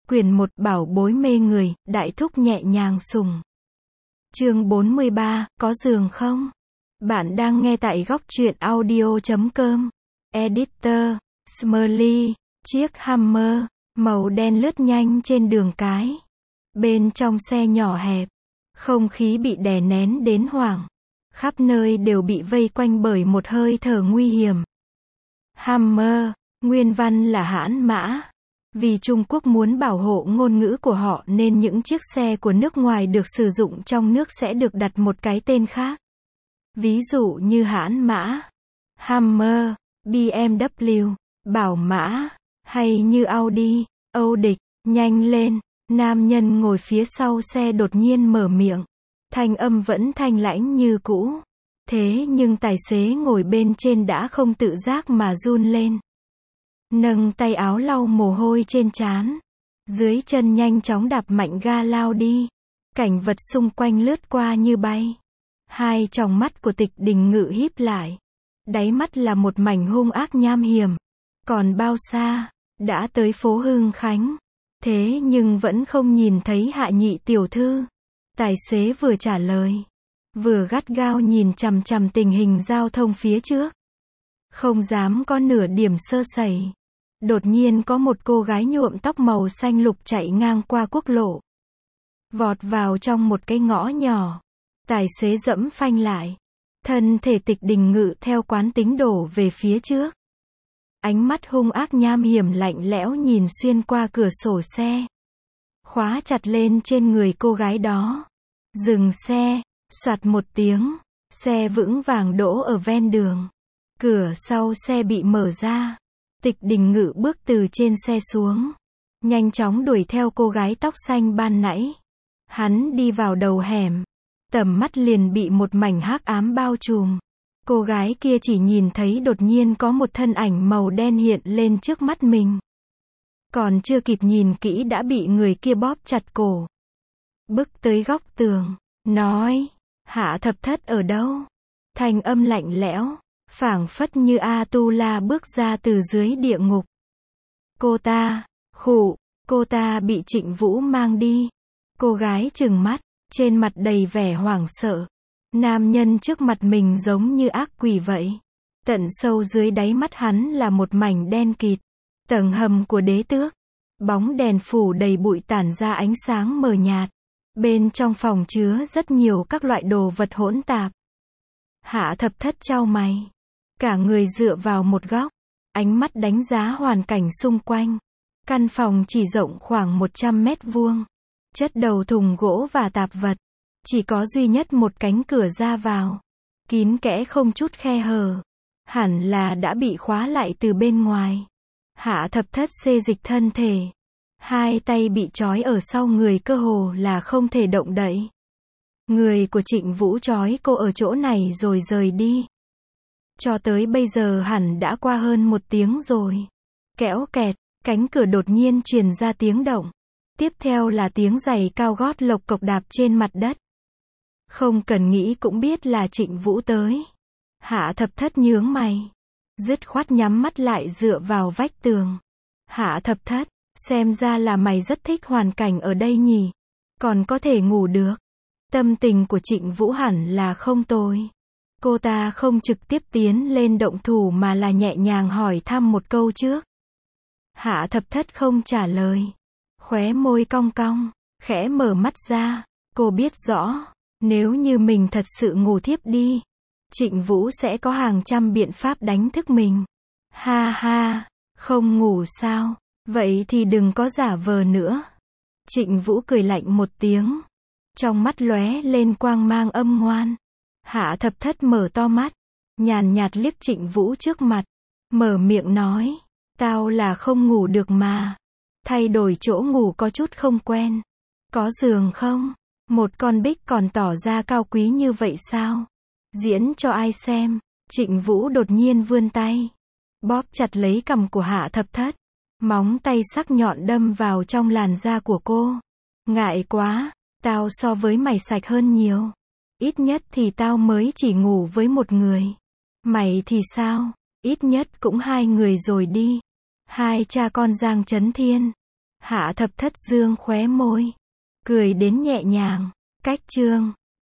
Quyển 1 Bảo bối mê người, đại thúc nhẹ nhàng sùng. Chương 43, có giường không? Bạn đang nghe tại góc truyện audio.com. Editor, Smurly, chiếc Hammer, màu đen lướt nhanh trên đường cái. Bên trong xe nhỏ hẹp, không khí bị đè nén đến hoảng. Khắp nơi đều bị vây quanh bởi một hơi thở nguy hiểm. Hammer, nguyên văn là hãn mã. Vì Trung Quốc muốn bảo hộ ngôn ngữ của họ nên những chiếc xe của nước ngoài được sử dụng trong nước sẽ được đặt một cái tên khác. Ví dụ như hãn mã, Hammer, BMW, Bảo Mã, hay như Audi, Âu Địch. Nhanh lên, nam nhân ngồi phía sau xe đột nhiên mở miệng. Thanh âm vẫn thanh lãnh như cũ. Thế nhưng tài xế ngồi bên trên đã không tự giác mà run lên. Nâng tay áo lau mồ hôi trên trán. Dưới chân nhanh chóng đạp mạnh ga lao đi. Cảnh vật xung quanh lướt qua như bay. Hai tròng mắt của Tịch Đình Ngự híp lại. Đáy mắt là một mảnh hung ác nham hiểm. Còn bao xa, đã tới phố Hưng Khánh. Thế nhưng vẫn không nhìn thấy Hạ Nhị tiểu thư. Tài xế vừa trả lời, vừa gắt gao nhìn chằm chằm tình hình giao thông phía trước. Không dám có nửa điểm sơ sẩy. Đột nhiên có một cô gái nhuộm tóc màu xanh lục chạy ngang qua quốc lộ. Vọt vào trong một cái ngõ nhỏ. Tài xế dẫm phanh lại. Thân thể Tịch Đình Ngự theo quán tính đổ về phía trước. Ánh mắt hung ác nham hiểm lạnh lẽo nhìn xuyên qua cửa sổ xe. Khóa chặt lên trên người cô gái đó. Dừng xe, soạt một tiếng. Xe vững vàng đỗ ở ven đường. Cửa sau xe bị mở ra. Tịch Đình Ngự bước từ trên xe xuống. Nhanh chóng đuổi theo cô gái tóc xanh ban nãy. Hắn đi vào đầu hẻm. Tầm mắt liền bị một mảnh hắc ám bao trùm. Cô gái kia chỉ nhìn thấy đột nhiên có một thân ảnh màu đen hiện lên trước mắt mình. Còn chưa kịp nhìn kỹ đã bị người kia bóp chặt cổ. Bước tới góc tường, nói, Hạ Thập Thất ở đâu? Thanh âm lạnh lẽo, phảng phất như A-tu-la bước ra từ dưới địa ngục. Cô ta, cô ta bị Trịnh Vũ mang đi. Cô gái trừng mắt, trên mặt đầy vẻ hoảng sợ. Nam nhân trước mặt mình giống như ác quỷ vậy. Tận sâu dưới đáy mắt hắn là một mảnh đen kịt. Tầng hầm của đế tước. Bóng đèn phủ đầy bụi tản ra ánh sáng mờ nhạt. Bên trong phòng chứa rất nhiều các loại đồ vật hỗn tạp. Hạ Thập Thất chau mày. Cả người dựa vào một góc. Ánh mắt đánh giá hoàn cảnh xung quanh. Căn phòng chỉ rộng khoảng 100 mét vuông. Chất đầu thùng gỗ và tạp vật. Chỉ có duy nhất một cánh cửa ra vào. Kín kẽ không chút khe hở. Hẳn là đã bị khóa lại từ bên ngoài. Hạ Thập Thất xê dịch thân thể. Hai tay bị trói ở sau người cơ hồ là không thể động đậy. Người của Trịnh Vũ trói cô ở chỗ này rồi rời đi. Cho tới bây giờ hẳn đã qua hơn 1 tiếng rồi. Kéo kẹt, cánh cửa đột nhiên truyền ra tiếng động. Tiếp theo là tiếng giày cao gót lộc cộc đạp trên mặt đất. Không cần nghĩ cũng biết là Trịnh Vũ tới. Hạ Thập Thất nhướng mày. Dứt khoát nhắm mắt lại dựa vào vách tường. Hạ Thập Thất, xem ra là mày rất thích hoàn cảnh ở đây nhỉ. Còn có thể ngủ được. Tâm tình của Trịnh Vũ hẳn là không tồi. Cô ta không trực tiếp tiến lên động thủ mà là nhẹ nhàng hỏi thăm một câu trước. Hạ Thập Thất không trả lời. Khóe môi cong cong, khẽ mở mắt ra. Cô biết rõ, nếu như mình thật sự ngủ thiếp đi, Trịnh Vũ sẽ có hàng trăm biện pháp đánh thức mình. Ha ha, không ngủ sao? Vậy thì đừng có giả vờ nữa. Trịnh Vũ cười lạnh một tiếng. Trong mắt lóe lên quang mang âm ngoan. Hạ Thập Thất mở to mắt. Nhàn nhạt liếc Trịnh Vũ trước mặt. Mở miệng nói. Tao là không ngủ được mà. Thay đổi chỗ ngủ có chút không quen. Có giường không? Một con bích còn tỏ ra cao quý như vậy sao? Diễn cho ai xem? Trịnh Vũ đột nhiên vươn tay. Bóp chặt lấy cằm của Hạ Thập Thất. Móng tay sắc nhọn đâm vào trong làn da của cô. Ngại quá, tao so với mày sạch hơn nhiều. Ít nhất thì tao mới chỉ ngủ với một người. Mày thì sao? Ít nhất cũng 2 người rồi đi. 2 cha con Giang Chấn Thiên. Hạ thập thất dương khóe môi. Cười đến nhẹ nhàng. Cách chương.